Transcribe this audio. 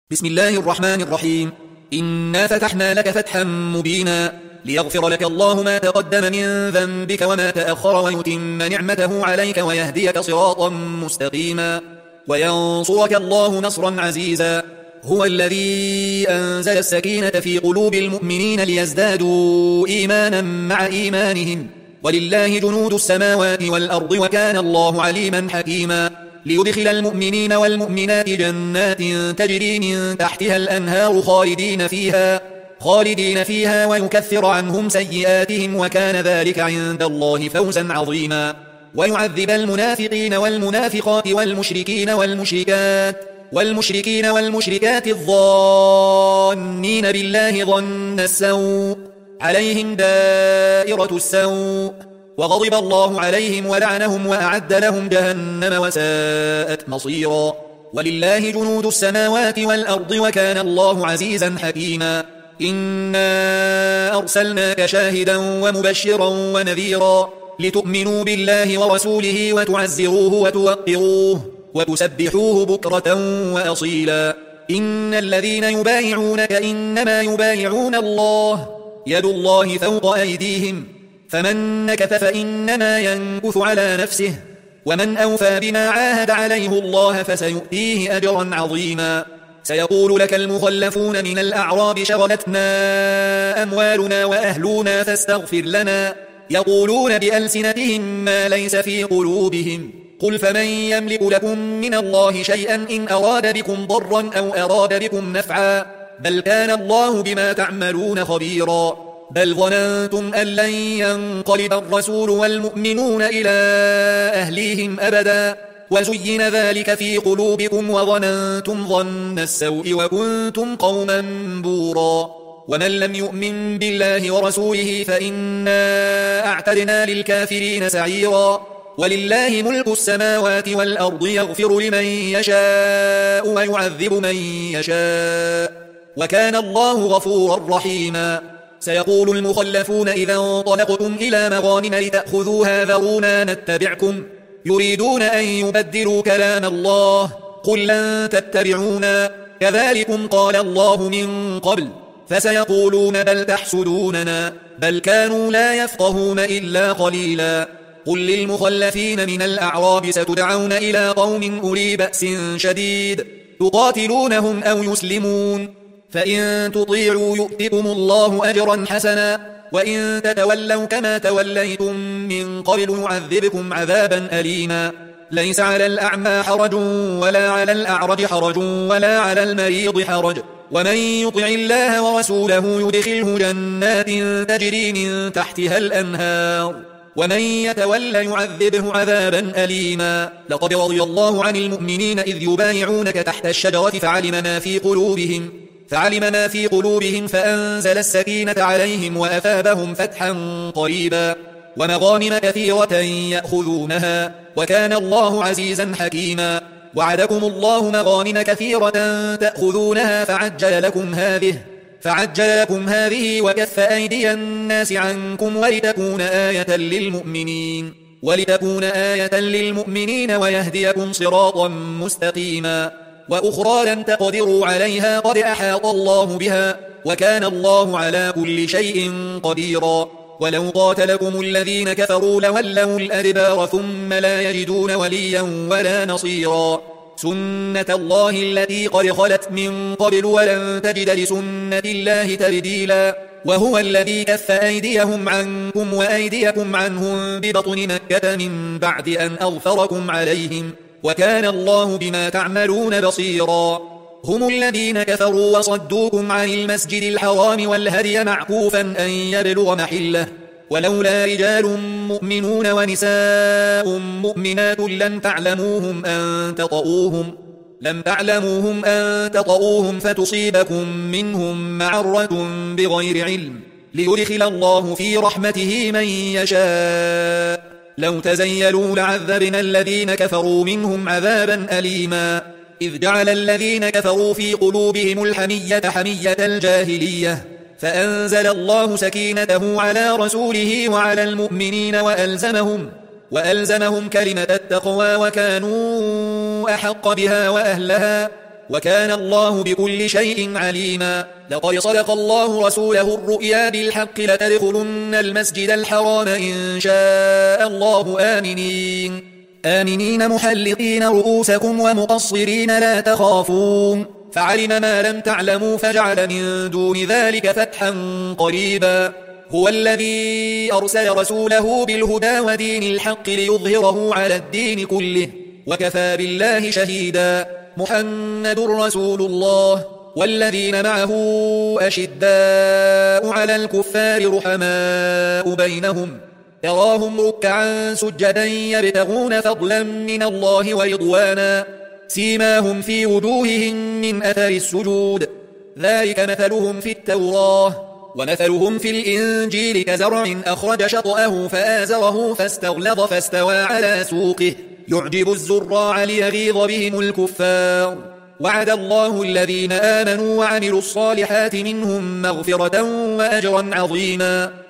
بسم الله الرحمن الرحيم. إنا فتحنا لك فتحا مبينا ليغفر لك الله ما تقدم من ذنبك وما تأخر ويتم نعمته عليك ويهديك صراطا مستقيما وينصرك الله نصرا عزيزا. هو الذي أنزل السكينة في قلوب المؤمنين ليزدادوا إيمانا مع إيمانهم ولله جنود السماوات والأرض وكان الله عليما حكيما. ليدخل المؤمنين والمؤمنات جنات تجري من تحتها الأنهار خالدين فيها ويكفر عنهم سيئاتهم وكان ذلك عند الله فوزا عظيما. ويعذب المنافقين والمنافقات والمشركين والمشركات الظانين بالله ظن السوء عليهم دائرة السوء وغضب الله عليهم ولعنهم وأعد لهم جهنم وساءت مصيرا. ولله جنود السماوات والأرض وكان الله عزيزا حكيما. إنا أرسلناك شاهدا ومبشرا ونذيرا لتؤمنوا بالله ورسوله وتعزروه وتوقروه وتسبحوه بكرة وأصيلا. إن الذين يبايعونك إنما يبايعون الله يد الله فوق أيديهم فمن نكث فإنما ينكث على نفسه ومن أوفى بما عاهد عليه الله فسيؤتيه أجرا عظيما. سيقول لك المخلفون من الأعراب شغلتنا أموالنا وأهلنا فاستغفر لنا يقولون بألسنتهم ما ليس في قلوبهم قل فمن يملك لكم من الله شيئا إن أراد بكم ضرا أو أراد بكم نفعا بل كان الله بما تعملون خبيرا. بل ظننتم أن لن ينقلب الرسول والمؤمنون إلى أهليهم أبدا وزين ذلك في قلوبكم وظننتم ظن السوء وكنتم قوما بورا. ومن لم يؤمن بالله ورسوله فإنا أعتدنا للكافرين سعيرا. ولله ملك السماوات والأرض يغفر لمن يشاء ويعذب من يشاء وكان الله غفورا رحيما. سيقول المخلفون إذا انطلقتم إلى مغانم لتأخذوها ذرونا نتبعكم يريدون أن يبدلوا كلام الله قل لن تتبعونا كذلكم قال الله من قبل فسيقولون بل تحسدوننا بل كانوا لا يفقهون إلا قليلا. قل للمخلفين من الأعراب ستدعون إلى قوم أولي بأس شديد تقاتلونهم أو يسلمون فإن تطيعوا يؤتكم الله أجرا حسنا وإن تتولوا كما توليتم من قبل يعذبكم عذابا أليما. ليس على الأعمى حرج ولا على الأعرج حرج ولا على المريض حرج ومن يطع الله ورسوله يدخله جنات تجري من تحتها الأنهار ومن يتول يعذبه عذابا أليما. لقد رضي الله عن المؤمنين إذ يبايعونك تحت الشجرة فعلم ما في قلوبهم فأنزل السكينة عليهم وأثابهم فتحا قريبا ومغانم كثيرة يأخذونها وكان الله عزيزا حكيما. وعدكم الله مغانم كثيرة تأخذونها فعجل لكم هذه وكف أيدي الناس عنكم ولتكون آية للمؤمنين ويهديكم صراطا مستقيما. وأخرى لم تقدروا عليها قد أحاط الله بها وكان الله على كل شيء قديرا. ولو قاتلكم الذين كفروا لولوا الأدبار ثم لا يجدون وليا ولا نصيرا. سنة الله التي قد خلت من قبل ولن تجد لسنة الله تبديلا. وهو الذي كف أيديهم عنكم وأيديكم عنهم ببطن مكة من بعد أن أغفركم عليهم وكان الله بما تعملون بصيرا. هم الذين كفروا وصدوكم عن المسجد الحرام والهدي معكوفا أن يبلغ محله ولولا رجال مؤمنون ونساء مؤمنات لم تعلموهم أن تطؤوهم فتصيبكم منهم معرة بغير علم ليدخل الله في رحمته من يشاء. لو تزيلوا لعذبنا الذين كفروا منهم عذابا أليما. إذ جعل الذين كفروا في قلوبهم الحمية حمية الجاهلية فأنزل الله سكينته على رسوله وعلى المؤمنين وألزمهم كلمة التقوى وكانوا أحق بها وأهلها وكان الله بكل شيء عليما. لقد صدق الله رسوله الرؤيا بالحق لتدخلن المسجد الحرام إن شاء الله آمنين محلقين رؤوسكم ومقصرين لا تخافون فعلم ما لم تعلموا فجعل من دون ذلك فتحا قريبا. هو الذي أرسل رسوله بالهدى ودين الحق ليظهره على الدين كله وكفى بالله شهيدا. محمد رسول الله والذين معه أشداء على الكفار رحماء بينهم تراهم ركعا سجدا يبتغون فضلا من الله ورضوانا سيماهم في وجوههم من أثر السجود ذلك مثلهم في التوراة ومثلهم في الإنجيل كزرع أخرج شطأه فآزره فاستغلظ فاستوى على سوقه يعجب الزراع ليغيظ بهم الكفار. وعد الله الذين آمنوا وعملوا الصالحات منهم مغفرة وأجرا عظيما.